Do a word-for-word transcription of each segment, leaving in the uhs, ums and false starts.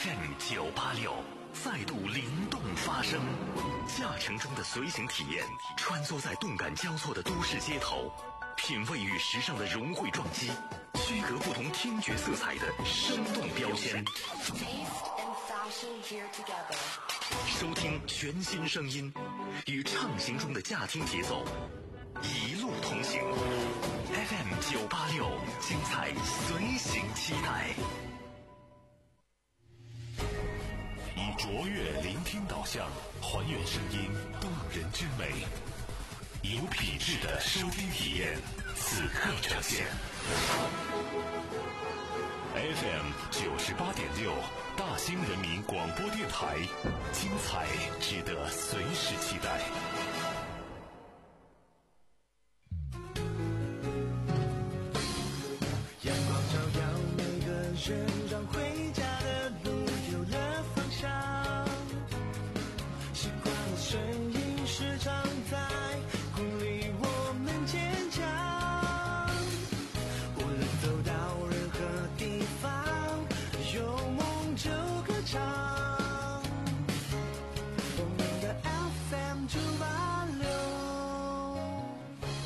F M 九八六再度灵动发声，驾乘中的随行体验，穿梭在动感交错的都市街头，品味与时尚的融汇撞击，区隔不同听觉色彩的生动标签。收听全新声音，与畅行中的驾听节奏，一路同行。F M 九八六，精彩随行期待。以卓越聆听导向，还原声音动人之美，有品质的收听体验，此刻呈现。F M 九十八点六，大兴人民广播电台，精彩值得随时期待。 阳光照耀每个人，让回家的路有了方向。习惯的声音时常在鼓励我们坚强。无论走到任何地方，有梦就歌唱。我们的 F M 九八六。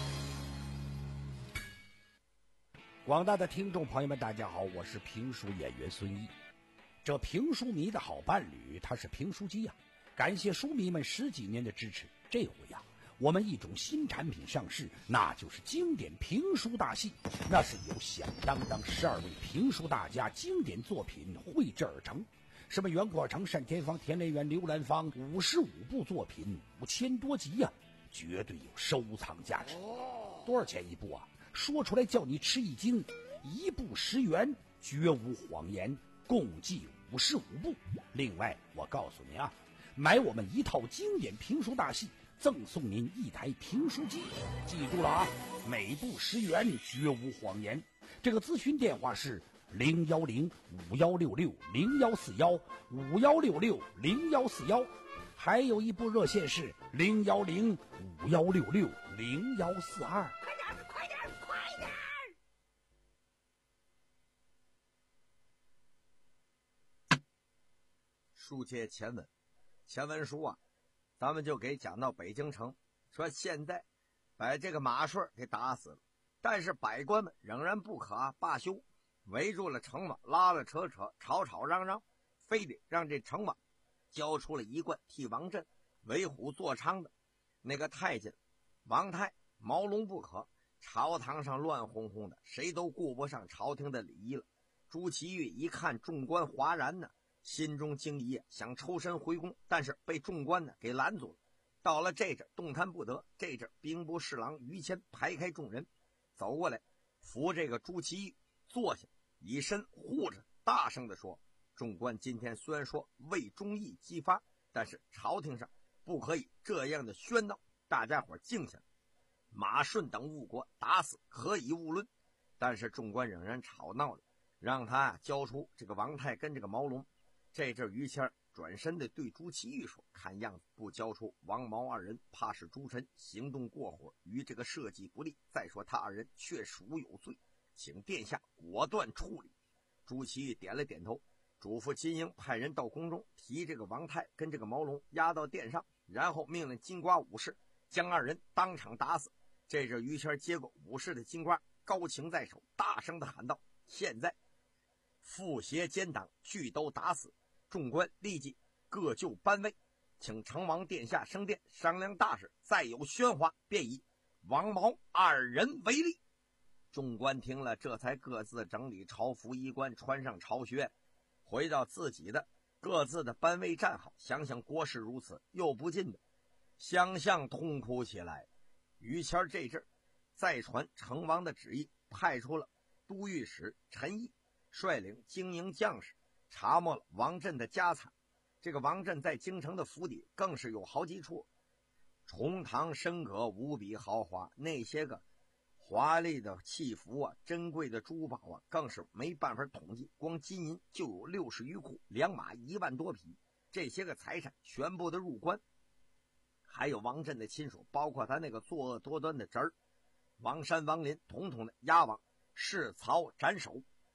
广大的听众朋友们，大家好，我是评书演员孙一。这评书迷的好伴侣，他是评书机呀、啊。感谢书迷们十几年的支持，这回呀、啊，我们一种新产品上市，那就是经典评书大戏。那是由响当当十二位评书大家经典作品绘制而成，什么袁阔成、单田芳、田连元、刘兰芳，五十五部作品，五千多集呀、啊，绝对有收藏价值。多少钱一部啊？说出来叫你吃一惊，一部十元，绝无谎言，共计五十五部。另外，我告诉你啊。买我们一套经典评书大戏，赠送您一台评书机，记住了啊！每部十元，绝无谎言。这个咨询电话是零幺零五幺六六零幺四幺五幺六六零幺四幺，还有一部热线是零幺零五幺六六零幺四二。 快点，快点，快点！ 书接前文。前文书啊，咱们就给讲到北京城，说现在把这个马顺给打死了，但是百官们仍然不可罢休，围住了城王，拉拉扯扯，吵吵嚷嚷，非得让这城王交出了一贯替王振为虎作伥的那个太监王泰毛龙不可。朝堂上乱哄哄的，谁都顾不上朝廷的礼仪了。朱祁钰一看众官哗然呢，心中惊疑，想抽身回宫，但是被众官呢给拦住了。到了这阵动弹不得，这阵兵部侍郎于谦排开众人走过来，扶这个朱祁钰坐下，以身护着，大声地说：众官今天虽然说为忠义激发，但是朝廷上不可以这样的喧闹，大家伙静下来。马顺等误国，打死可以勿论，但是众官仍然吵闹着，让他交出这个王泰跟这个毛龙。这阵于谦转身的对朱祁钰说：看样子不交出王毛二人，怕是朱臣行动过火，与这个社稷不利，再说他二人确属有罪，请殿下果断处理。朱祁钰点了点头，嘱咐金英派人到宫中提这个王泰跟这个毛龙押到殿上，然后命令金瓜武士将二人当场打死。这阵于谦接过武士的金瓜，高擎在手，大声地喊道：现在复邪奸党俱都打死，众官立即各就班位，请成王殿下升殿商量大事，再有喧哗便以王毛二人为例。众官听了，这才各自整理朝服衣冠，穿上朝靴，回到自己的各自的班位站好。想想国事如此，又不禁的相向痛哭起来。于谦这阵再传成王的旨意，派出了都御史陈毅率领精英将士查摸了王振的家产。这个王振在京城的府邸更是有好几处，重堂升阁无比豪华，那些个华丽的器服啊，珍贵的珠宝啊，更是没办法统计，光金银就有六十余库，良马一万多匹，这些个财产全部的入关。还有王振的亲属，包括他那个作恶多端的侄儿王山、王林，统统的押往市曹斩首。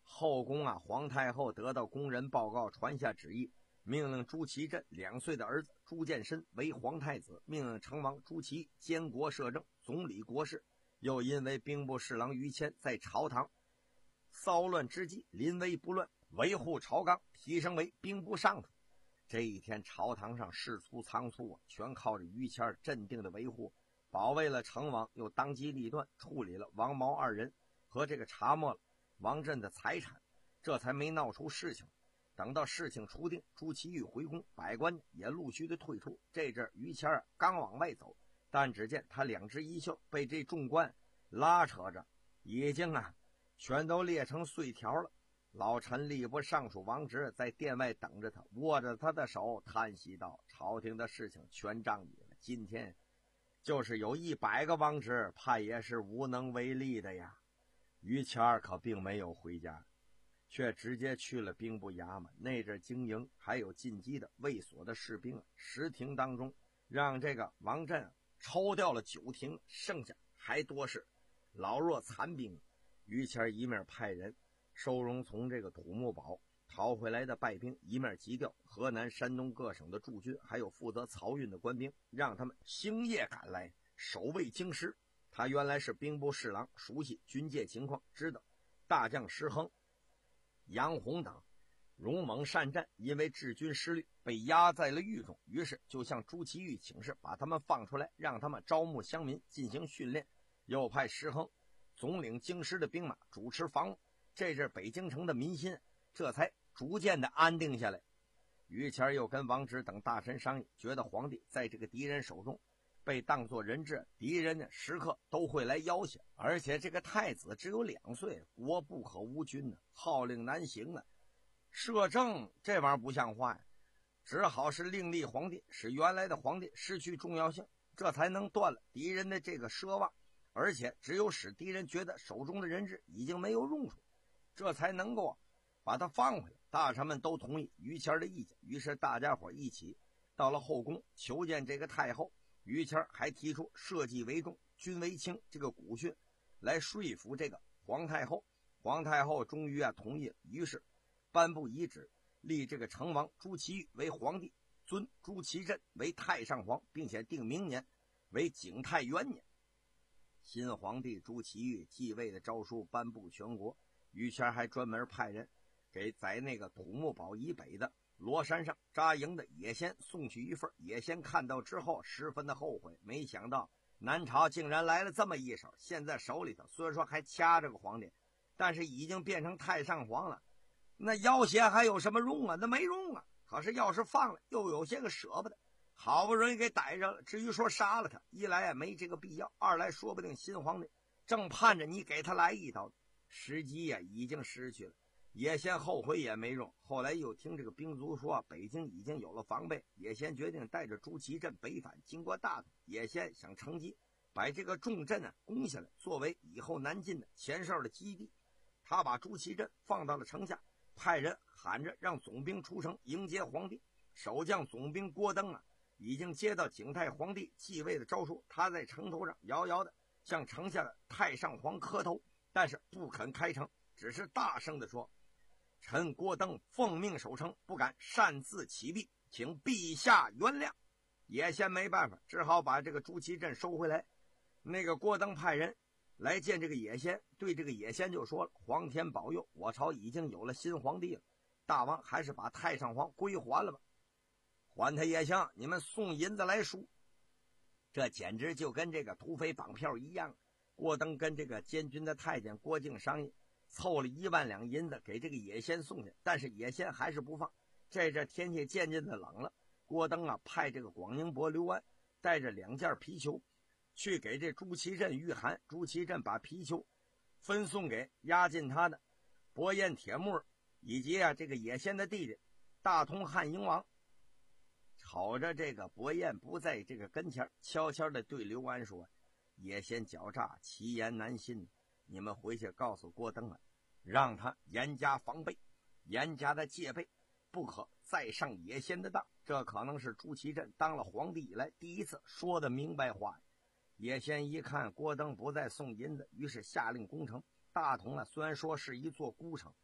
后宫啊，皇太后得到宫人报告，传下旨意，命令朱祁镇两岁的儿子朱见深为皇太子，命令成王朱祁监国摄政，总理国事。又因为兵部侍郎于谦在朝堂骚乱之际临危不乱，维护朝纲，提升为兵部尚书。这一天朝堂上事出仓促啊，全靠着于谦镇定的维护，保卫了成王，又当机立断处理了王毛二人和这个查没了王振的财产，这才没闹出事情。等到事情初定，朱祁钰回宫，百官也陆续的退出。这阵于谦儿刚往外走，但只见他两只衣袖被这众官拉扯着，已经啊全都裂成碎条了。老臣吏部尚书王直在殿外等着他，握着他的手叹息道：朝廷的事情全仗你了，今天就是有一百个王直，怕也是无能为力的呀。于谦儿可并没有回家，却直接去了兵部衙门。那阵经营还有进击的卫所的士兵啊，十庭当中让这个王振抽掉了九庭，剩下还多是老弱残兵。于谦一面派人收容从这个土木堡逃回来的败兵，一面急调河南、山东各省的驻军，还有负责漕运的官兵，让他们星夜赶来守卫京师。他原来是兵部侍郎，熟悉军界情况，知道大将石亨、杨洪等勇猛善战，因为治军失利被压在了狱中，于是就向朱祁钰请示，把他们放出来，让他们招募乡民进行训练，又派石亨总领京师的兵马主持防务。这阵北京城的民心这才逐渐的安定下来。于谦又跟王直等大臣商议，觉得皇帝在这个敌人手中被当作人质，敌人呢时刻都会来要挟，而且这个太子只有两岁，国不可无君呢，号令难行啊。摄政这玩意儿不像话呀，只好是另立皇帝，使原来的皇帝失去重要性，这才能断了敌人的这个奢望，而且只有使敌人觉得手中的人质已经没有用处，这才能够把他放回来。大臣们都同意于谦的意见，于是大家伙一起到了后宫求见这个太后。于谦还提出社稷为重，君为轻这个古训来说服这个皇太后。皇太后终于啊同意了，于是颁布遗旨，立这个成王朱祁钰为皇帝，尊朱祁镇为太上皇，并且定明年为景泰元年。新皇帝朱祁钰继位的诏书颁布全国，于谦还专门派人给在那个土木堡以北的罗山上扎营的野仙送去一份。野仙看到之后十分的后悔，没想到南朝竟然来了这么一手，现在手里头虽然说还掐着个皇帝，但是已经变成太上皇了，那要挟还有什么用啊？那没用啊。可是要是放了又有些个舍不得，好不容易给逮着了，至于说杀了他，一来也没这个必要，二来说不定新皇帝正盼着你给他来一刀，时机呀已经失去了。野仙后悔也没用，后来又听这个兵卒说北京已经有了防备，野仙决定带着朱祁镇北返。经过大同，野仙想乘机把这个重镇啊攻下来，作为以后南进的前哨的基地。他把朱祁镇放到了城下，派人喊着让总兵出城迎接皇帝。守将总兵郭登啊已经接到景泰皇帝继位的诏书，他在城头上遥遥的向城下的太上皇磕头，但是不肯开城，只是大声的说：臣郭登奉命守城，不敢擅自起避，请陛下原谅。野仙没办法，只好把这个朱祁镇收回来。那个郭登派人来见这个野仙，对这个野仙就说了：皇天保佑，我朝已经有了新皇帝了，大王还是把太上皇归还了吧。还他也行，你们送银子来赎。这简直就跟这个土匪绑票一样。郭登跟这个监军的太监郭靖商议，凑了一万两银子给这个野仙送去，但是野仙还是不放。这这天气渐渐的冷了，郭登啊派这个广宁伯刘安带着两件皮球去给这朱祁镇御寒。朱祁镇把皮球分送给押进他的伯彦铁木以及啊这个野仙的弟弟大通汉营王。瞅着这个伯彦不在这个跟前，悄悄地对刘安说：野仙狡诈，其言难信，你们回去告诉郭登了，让他严加防备，严加的戒备，不可再上野仙的当。这可能是朱祁镇当了皇帝以来第一次说的明白话。野仙一看郭登不再送银子，于是下令攻城。大同啊虽然说是一座孤城，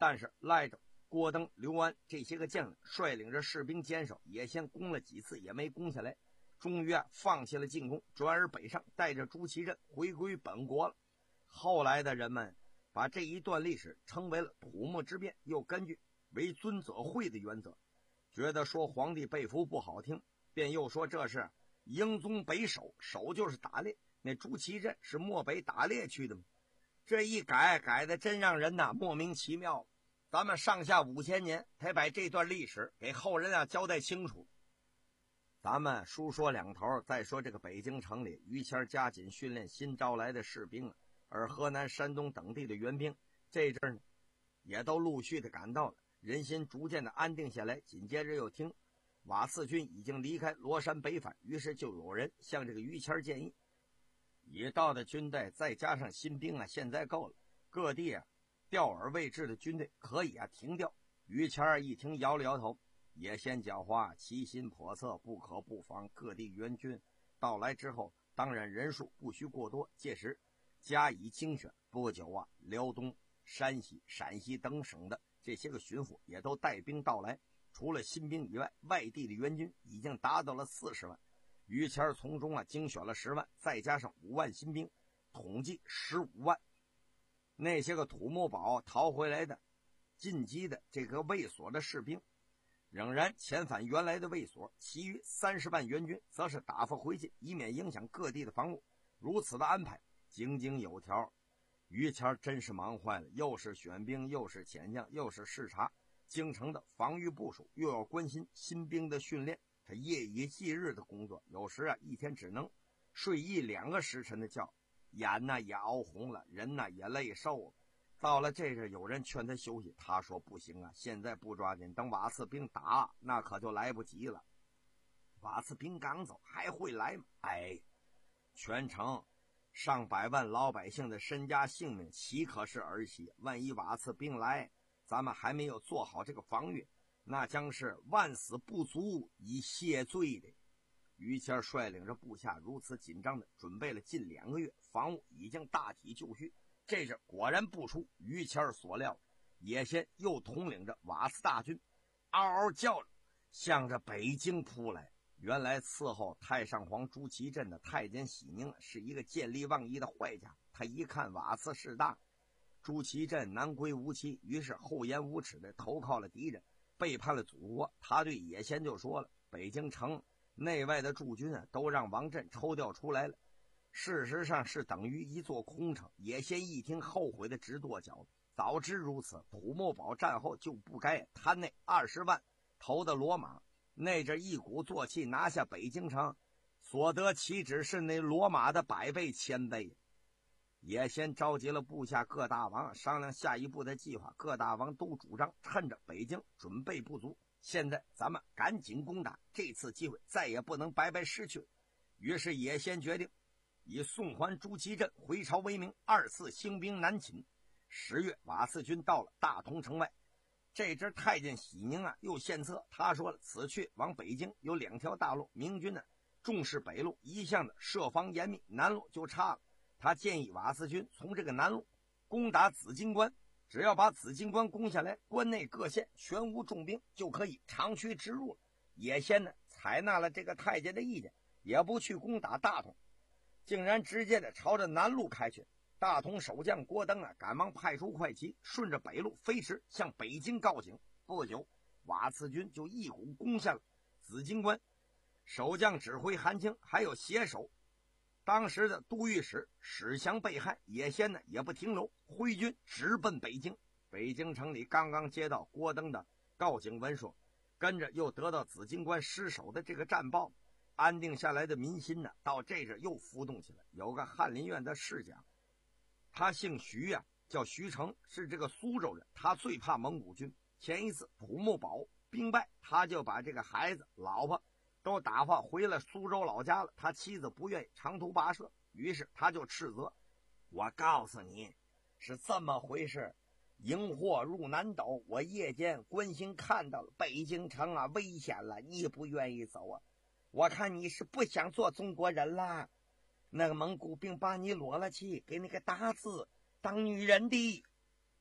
但是赖着郭登、刘安这些个将领率领着士兵坚守，也先攻了几次也没攻下来，终于啊放弃了进攻，转而北上，带着朱祁镇回归本国了。后来的人们把这一段历史称为了土木之变，又根据为尊则讳的原则，觉得说皇帝被俘不好听，便又说这是英宗北守，守就是打猎，那朱祁镇是漠北打猎去的吗？这一改改的真让人呐莫名其妙。咱们上下五千年才把这段历史给后人啊交代清楚。咱们书说两头，再说这个北京城里，于谦加紧训练新招来的士兵啊，而河南、山东等地的援兵这阵呢也都陆续的赶到了，人心逐渐的安定下来。紧接着又听瓦剌军已经离开罗山北返，于是就有人向这个于谦建议，已到的军队再加上新兵啊，现在够了，各地啊调饵未至的军队可以啊停调。于谦儿一听摇了摇头，野先狡猾，其心叵测，不可不防。各地援军到来之后，当然人数不需过多，届时加以精选。不久啊，辽东、山西、陕西等省的这些个巡抚也都带兵到来，除了新兵以外，外地的援军已经达到了四十万。于谦儿从中啊精选了十万，再加上五万新兵，统计十五万。那些个土木堡逃回来的进击的这个卫所的士兵仍然遣返原来的卫所，其余三十万援军则是打发回去，以免影响各地的防务。如此的安排井井有条。于谦真是忙坏了，又是选兵，又是遣将，又是视察京城的防御部署，又要关心新兵的训练，他夜以继日的工作，有时啊一天只能睡一两个时辰的觉，眼呐也熬红了，人呐也累瘦了。到了这阵，有人劝他休息，他说不行啊，现在不抓紧，等瓦剌兵打那可就来不及了。瓦剌兵刚走还会来吗？哎，全城上百万老百姓的身家性命岂可是儿戏？万一瓦剌兵来，咱们还没有做好这个防御，那将是万死不足以谢罪的。于谦率领着部下如此紧张的准备了近两个月，防务已经大体就绪。这是果然不出于谦所料，野先又统领着瓦剌大军嗷嗷叫着向着北京扑来。原来伺候太上皇朱祁镇的太监喜宁是一个见利忘义的坏家，他一看瓦剌势大，朱祁镇南归无期，于是厚颜无耻的投靠了敌人，背叛了祖国。他对野先就说了，北京城内外的驻军啊都让王震抽调出来了，事实上是等于一座空城。野先一听后悔的直跺脚，早知如此，土木堡战后就不该贪那二十万头的骡马，那阵一鼓作气拿下北京城，所得岂止是那骡马的百倍千倍。野先召集了部下各大王商量下一步的计划，各大王都主张趁着北京准备不足，现在咱们赶紧攻打，这次机会再也不能白白失去。于是野先决定以送还朱祁镇回朝为名，二次兴兵南侵。十月，瓦剌军到了大同城外，这支太监喜宁啊又献策，他说了，此去往北京有两条大路，明军呢重视北路，一向的设防严密，南路就差了。他建议瓦剌军从这个南路攻打紫金关，只要把紫金关攻下来，关内各县全无重兵，就可以长驱直入了。野先呢采纳了这个太监的意见，也不去攻打大同，竟然直接的朝着南路开去。大同守将郭登啊赶忙派出快骑，顺着北路飞驰向北京告警。不久，瓦剌军就一鼓攻下了紫金关。守将指挥韩青还有携手当时的都御史史祥被害，野先呢也不停留，挥军直奔北京。北京城里刚刚接到郭登的告警文书，跟着又得到紫金关失守的这个战报，安定下来的民心呢到这阵又浮动起来。有个翰林院的侍讲，他姓徐啊，叫徐成，是这个苏州人，他最怕蒙古军。前一次土木堡兵败，他就把这个孩子老婆都打发回了苏州老家了，他妻子不愿意长途跋涉，于是他就斥责，我告诉你是这么回事，营祸入南斗，我夜间关心看到了北京城啊危险了，你不愿意走啊，我看你是不想做中国人啦，那个蒙古兵把你裸了去，给那个大字当女人的。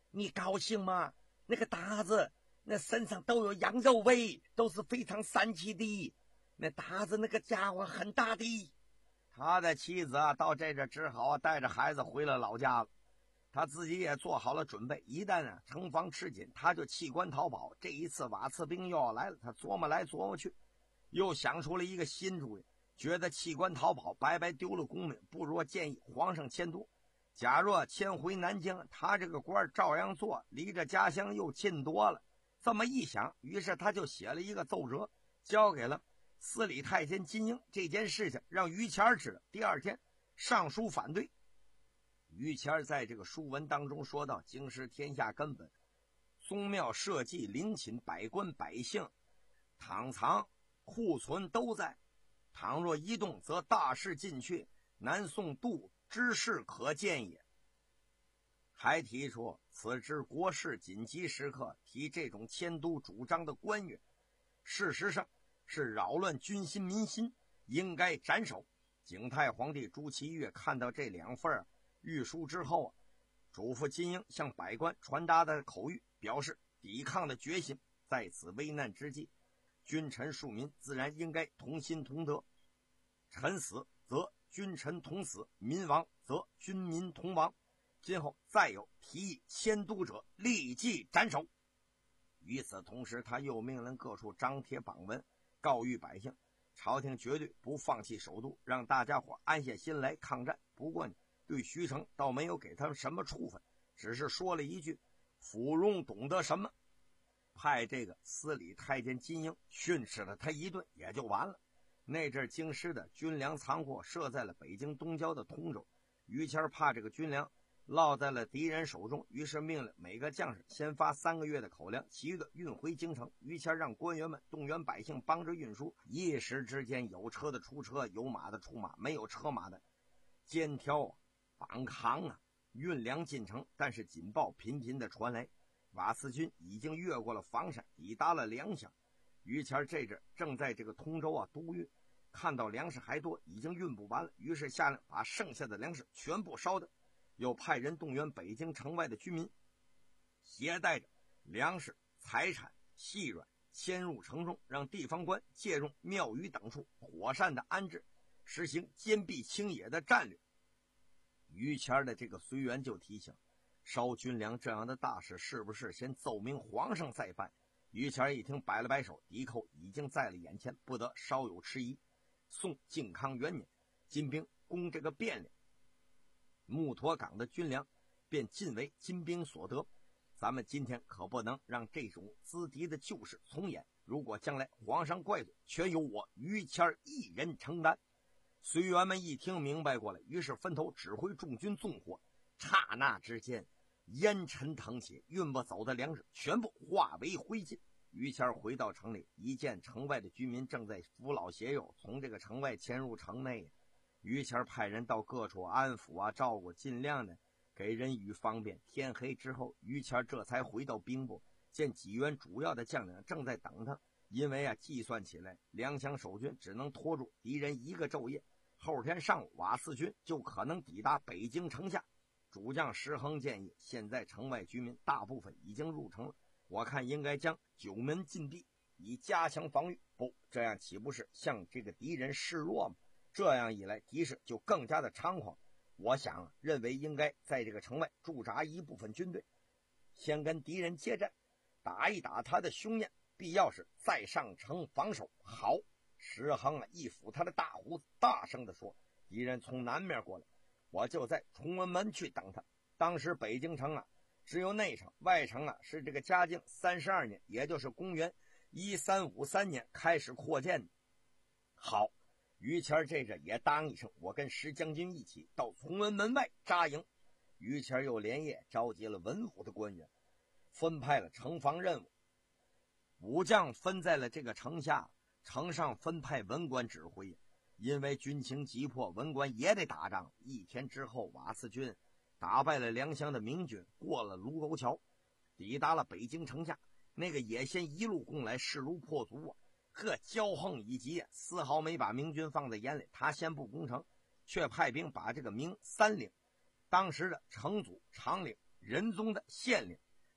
你高兴吗？那个达子那身上都有羊肉味，都是非常神奇的。那达子那个家伙很大的。他的妻子啊，到这这只好带着孩子回了老家了。他自己也做好了准备，一旦啊城防吃紧，他就弃官逃跑。这一次瓦刺兵又要来了，他琢磨来琢磨去，又想出了一个新主意，觉得弃官逃跑白白丢了功名，不如建议皇上迁都。假若迁回南京，他这个官照样做，离着家乡又近多了。这么一想，于是他就写了一个奏折，交给了司礼太监金英。这件事情让于谦知道，第二天上书反对。于谦在这个书文当中说到，经师天下根本，宗庙社稷陵寝百官百姓躺藏库存都在，倘若移动则大事尽去，南宋度之事可见也。还提出此之国事紧急时刻，提这种迁都主张的官员事实上是扰乱军心民心，应该斩首。景泰皇帝朱祁钰看到这两份谕书之后啊，嘱咐金英向百官传达的口谕，表示抵抗的决心。在此危难之际，君臣庶民自然应该同心同德，臣死则君臣同死，民亡则军民同亡。今后再有提议迁都者，立即斩首。与此同时，他又命令各处张贴榜文，告谕百姓，朝廷绝对不放弃首都，让大家伙安下心来抗战。不过呢，对徐成倒没有给他们什么处分，只是说了一句芙蓉懂得什么，派这个司礼太监金英训斥了他一顿也就完了。那阵京师的军粮仓库设在了北京东郊的通州，于谦怕这个军粮落在了敌人手中，于是命令每个将士先发三个月的口粮，其余的运回京城。于谦让官员们动员百姓帮着运输，一时之间有车的出车，有马的出马，没有车马的肩挑绑扛啊，运粮进城。但是警报频频的传来，瓦剌军已经越过了房山，抵达了粮饷。于谦这阵正在这个通州啊督运，看到粮食还多，已经运不完了，于是下令把剩下的粮食全部烧掉，又派人动员北京城外的居民，携带着粮食财产细软迁入城中，让地方官借用庙宇等处妥善的安置，实行坚壁清野的战略。于谦的这个随员就提醒，烧军粮这样的大事是不是先奏明皇上再办？于谦一听摆了摆手，敌寇已经在了眼前，不得稍有迟疑。宋靖康元年，金兵攻这个汴梁，木沱港的军粮便尽为金兵所得。咱们今天可不能让这种资敌的旧事重演，如果将来皇上怪罪，全由我于谦一人承担。随员们一听明白过来，于是分头指挥众军纵火。刹那之间，烟尘腾起，运不走的粮食全部化为灰烬。于谦回到城里，一见城外的居民正在扶老携幼从这个城外迁入城内，于谦派人到各处安抚啊照顾，尽量的给人以方便。天黑之后，于谦这才回到兵部，见几员主要的将领正在等他。因为啊计算起来，粮饷守军只能拖住敌人一个昼夜，后天上午瓦剌军就可能抵达北京城下。主将石亨建议，现在城外居民大部分已经入城了，我看应该将九门禁闭，以加强防御。不，这样岂不是向这个敌人示弱吗？这样一来，敌势就更加的猖狂。我想啊，认为应该在这个城外驻扎一部分军队，先跟敌人接战，打一打他的凶焰，必要时再上城防守。好，石亨啊一抚他的大胡子，大声地说：“敌人从南面过来，我就在崇文门去等他。”当时北京城啊，只有内城，外城啊是这个嘉靖三十二年，也就是公元一三五三年开始扩建的。好，于谦这阵也答应一声，我跟石将军一起到崇文门外扎营。于谦又连夜召集了文武的官员，分派了城防任务，武将分在了这个城下，城上分派文官指挥。因为军情急迫，文官也得打仗。一天之后，瓦剌军打败了梁乡的明军，过了卢沟桥，抵达了北京城下。那个野先一路攻来，势如破竹啊！呵，骄横以及，丝毫没把明军放在眼里。他先不攻城，却派兵把这个明三岭当时的城主、长岭、仁宗的县令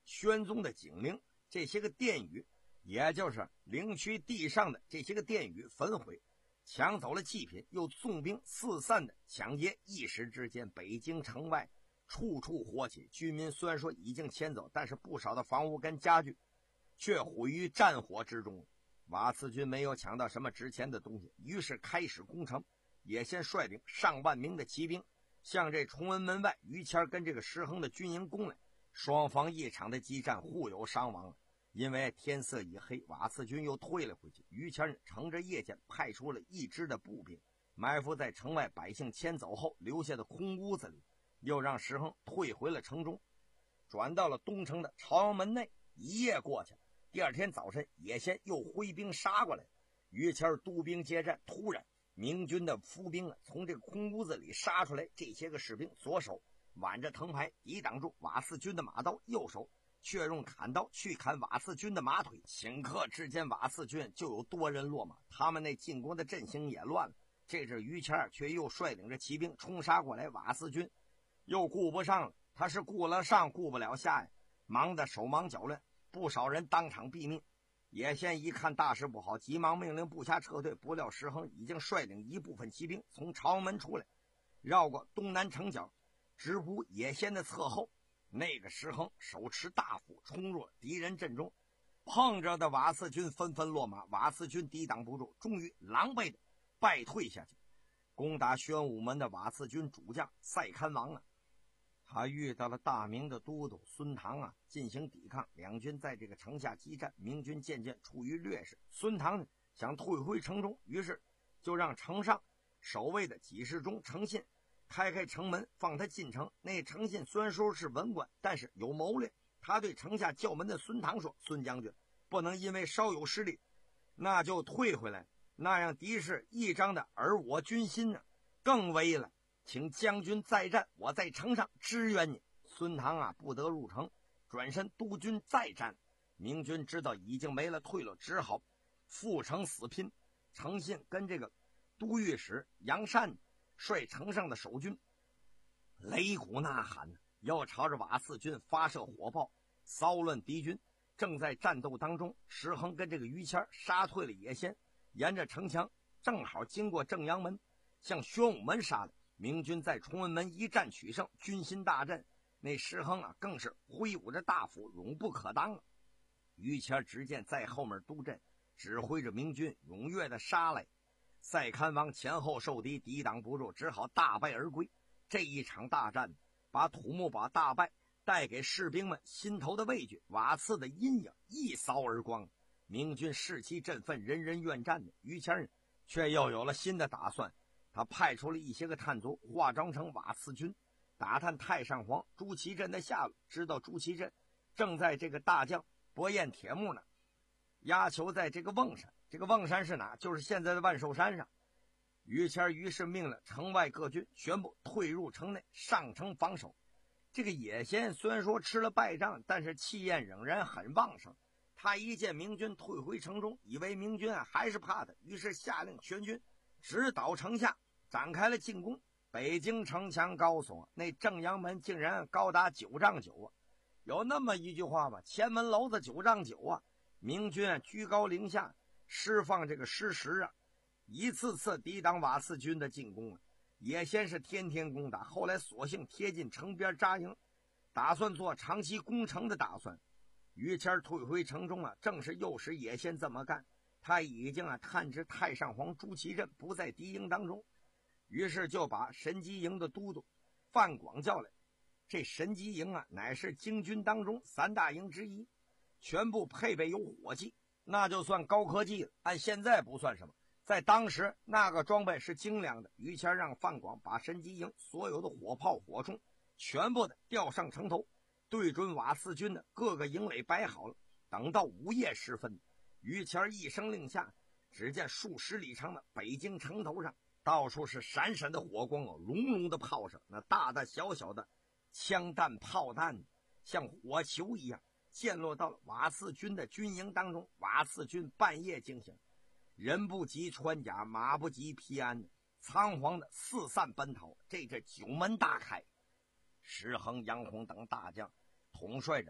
宣宗的警令，这些个殿宇，也就是陵区地上的这些个殿宇焚毁，抢走了祭品，又纵兵四散的抢劫，一时之间北京城外处处火起。居民虽然说已经迁走，但是不少的房屋跟家具却毁于战火之中。瓦剌军没有抢到什么值钱的东西，于是开始攻城。也先率领上万名的骑兵向这崇文门外于谦跟这个石亨的军营攻来。双方一场的激战，互有伤亡。因为天色已黑，瓦剌军又退了回去。于谦乘着夜间派出了一支的步兵，埋伏在城外百姓迁走后留下的空屋子里，又让石亨退回了城中，转到了东城的朝阳门内。一夜过去，第二天早晨，野先又挥兵杀过来。于谦督兵接战，突然明军的伏兵啊，从这个空屋子里杀出来。这些个士兵左手挽着藤牌抵挡住瓦剌军的马刀，右手却用砍刀去砍瓦剌军的马腿。顷刻之间，瓦剌军就有多人落马，他们那进攻的阵型也乱了。这阵于谦却又率领着骑兵冲杀过来，瓦剌军又顾不上了，他是顾了上顾不了下呀，忙得手忙脚乱，不少人当场毙命。野先一看大事不好，急忙命令部下撤退。不料石亨已经率领一部分骑兵从朝阳门出来，绕过东南城角，直扑野先的侧后。那个石亨手持大斧冲入敌人阵中，碰着的瓦剌军纷纷落马，瓦剌军抵挡不住，终于狼狈的败退下去。攻打宣武门的瓦剌军主将赛堪王啊，他遇到了大明的都督孙唐啊，进行抵抗。两军在这个城下激战，明军渐渐处于劣势。孙唐呢想退回城中，于是就让城上守卫的给事中程信开开城门放他进城。那程信虽然说是文官，但是有谋略。他对城下叫门的孙唐说：“孙将军，不能因为稍有失利，那就退回来，那样敌势一张的而我军心呢更危了。请将军再战，我在城上支援你。”孙唐啊不得入城，转身督军再战。明军知道已经没了退路，只好赴城死拼。程信跟这个都御史杨善率城上的守军擂鼓呐喊，要朝着瓦剌军发射火炮骚乱敌军。正在战斗当中，石亨跟这个于谦杀退了野先，沿着城墙正好经过正阳门，向宣武门杀来。明军在崇文门一战取胜，军心大振。那石亨啊更是挥舞着大斧，勇不可当啊。于谦只见在后面督阵，指挥着明军踊跃的杀来。赛堪王前后受敌，抵挡不住，只好大败而归。这一场大战把土木堡大败带给士兵们心头的畏惧，瓦剌的阴影一扫而光。明军士气振奋，人人愿战。于谦却又有了新的打算，他派出了一些个探卒，化妆成瓦剌军，打探太上皇朱祁镇的下落。知道朱祁镇正在这个大将伯彦铁木呢押囚在这个瓮山。这个瓮山是哪？就是现在的万寿山上。于谦于是命令城外各军全部退入城内，上城防守。这个野先虽然说吃了败仗，但是气焰仍然很旺盛。他一见明军退回城中，以为明军啊还是怕他，于是下令全军直捣城下，展开了进攻。北京城墙高耸，那正阳门竟然高达九丈九啊！有那么一句话吧，前门楼子九丈九啊！明军啊居高临下，释放这个矢石啊，一次次抵挡瓦剌军的进攻啊。也先是天天攻打，后来索性贴近城边扎营，打算做长期攻城的打算。于谦退回城中啊，正是诱使野先这么干。他已经啊探知太上皇朱祁镇不在敌营当中，于是就把神机营的都督范广叫来。这神机营啊乃是京军当中三大营之一，全部配备有火器，那就算高科技了，按现在不算什么，在当时那个装备是精良的。于谦让范广把神机营所有的火炮火铳全部的调上城头，对准瓦剌军的各个营垒摆好了。等到午夜时分，于谦一声令下，只见数十里长的北京城头上到处是闪闪的火光哦，隆隆的炮声，那大大小小的枪弹炮弹像火球一样溅落到了瓦剌军的军营当中。瓦剌军半夜惊醒，人不及穿甲，马不及披鞍，仓皇的四散奔逃。这这九门大开，石亨、杨洪等大将统帅着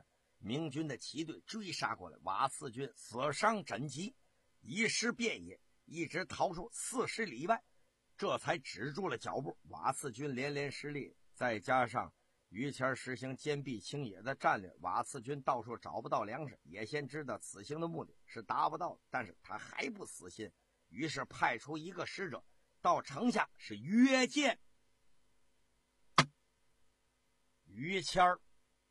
明军的骑队追杀过来，瓦剌军死伤枕藉，一时遍野，一直逃出四十里外，这才止住了脚步。瓦剌军连连失利，再加上于谦实行坚壁清野的战略，瓦剌军到处找不到粮食。野先知道此行的目的是达不到的，但是他还不死心，于是派出一个使者到城下，是约见于谦儿。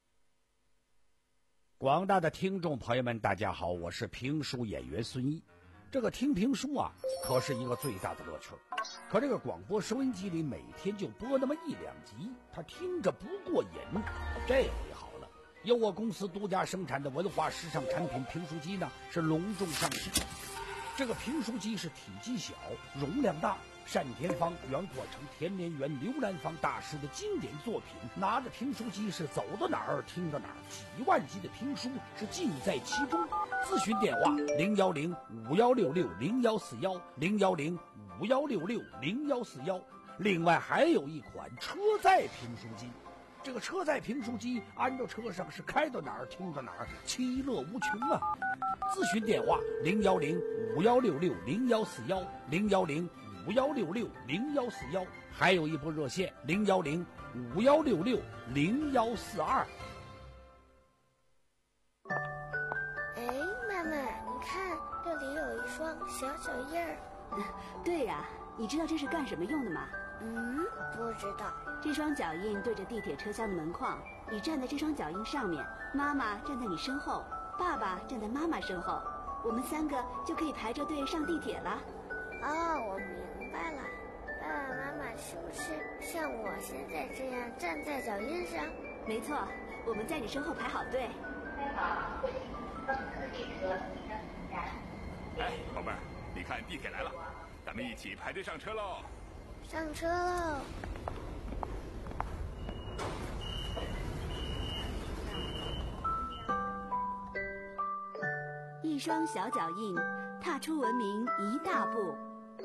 广大的听众朋友们，大家好，我是评书演员孙一。这个听评书啊，可是一个最大的乐趣。可这个广播收音机里每天就播那么一两集，他听着不过瘾。这回好了，由我公司独家生产的文化时尚产品评书机呢，是隆重上市。这个评书机是体积小，容量大，单田芳、袁国成、田连元、刘兰芳大师的经典作品，拿着评书机是走到哪儿听到哪儿，几万集的评书是尽在其中。咨询电话零幺零五幺六六零幺四幺零幺零五幺六六零幺四幺。另外还有一款车载评书机，这个车载评书机安到车上是开到哪儿听到哪儿，其乐无穷啊！咨询电话零幺零五幺六六零幺四幺零幺零五幺六六零幺四幺，还有一部热线零幺零五幺六六零幺四二。 哎，妈妈，你看这里有一双小脚印儿。 对呀、啊，你知道这是干什么用的吗？ 嗯，不知道。 这双脚印对着地铁车厢的门框，你站在这双脚印上面，妈妈站在你身后，爸爸站在妈妈身后，我们三个就可以排着队上地铁了。 哦，我明白了。爸爸妈妈是不是像我现在这样站在脚印上？ 没错，我们在你身后排好队。 哎，宝贝儿，你看地铁来了，咱们一起排队上车喽！ 上车喽！ 一双小脚印，踏出文明一大步。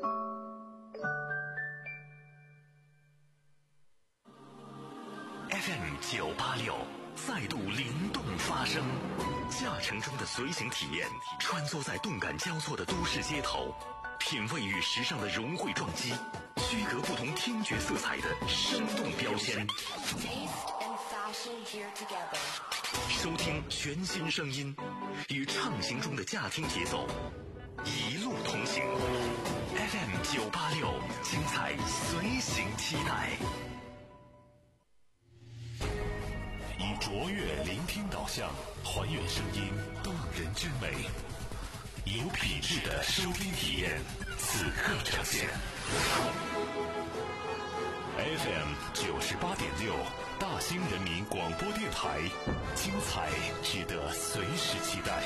F M 九八六再度灵动发声，驾乘中的随行体验，穿梭在动感交错的都市街头，品味与时尚的融汇撞击，区隔不同听觉色彩的生动标签。收听全新声音，与畅行中的驾听节奏，一路同行。F M 九八六，精彩随行期待。以卓越聆听导向，还原声音动人之美，有品质的收听体验，此刻呈现。F M 九十八点六，大兴人民广播电台，精彩值得随时期待。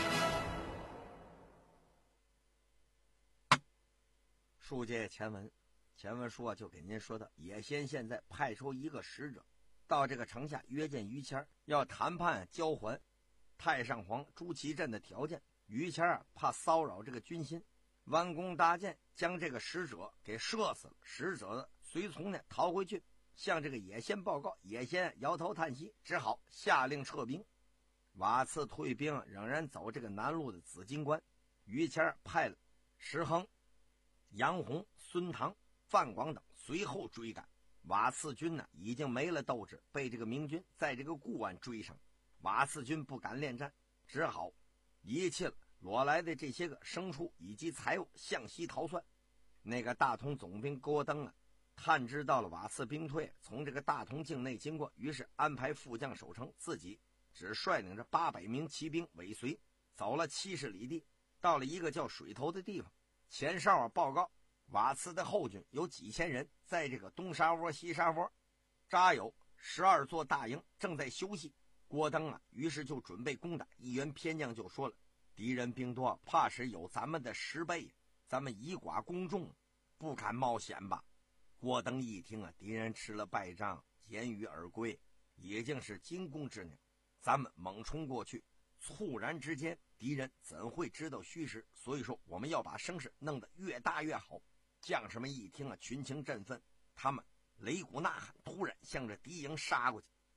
书接前文，前文书啊就给您说到，野先现在派出一个使者到这个城下约见于谦，要谈判交还太上皇朱祁镇的条件。于谦啊怕骚扰这个军心，弯弓搭箭，将这个使者给射死了。使者的随从呢逃回去，向这个野先报告。野先摇头叹息，只好下令撤兵。瓦剌退兵，仍然走这个南路的紫金关。于谦派了石亨、杨洪、孙唐、范广等随后追赶。瓦剌军呢已经没了斗志，被这个明军在这个固安追上。瓦剌军不敢恋战，只好遗弃了裸来的这些个牲畜以及财物，向西逃窜。那个大同总兵郭登啊，探知到了瓦剌兵退从这个大同境内经过，于是安排副将守城，自己只率领着八百名骑兵尾随，走了七十里地，到了一个叫水头的地方。前哨啊报告，瓦剌的后军有几千人，在这个东沙窝西沙窝扎有十二座大营，正在休息。郭登啊于是就准备攻打。一员偏将就说了，敌人兵多，怕是有咱们的十倍，咱们以寡攻众，不敢冒险吧。郭登一听啊，敌人吃了败仗，言语而归，已经是惊弓之鸟，咱们猛冲过去，猝然之间敌人怎会知道虚实？所以说我们要把声势弄得越大越好。将士们一听啊，群情振奋，他们擂鼓呐喊，突然向着敌营杀过去。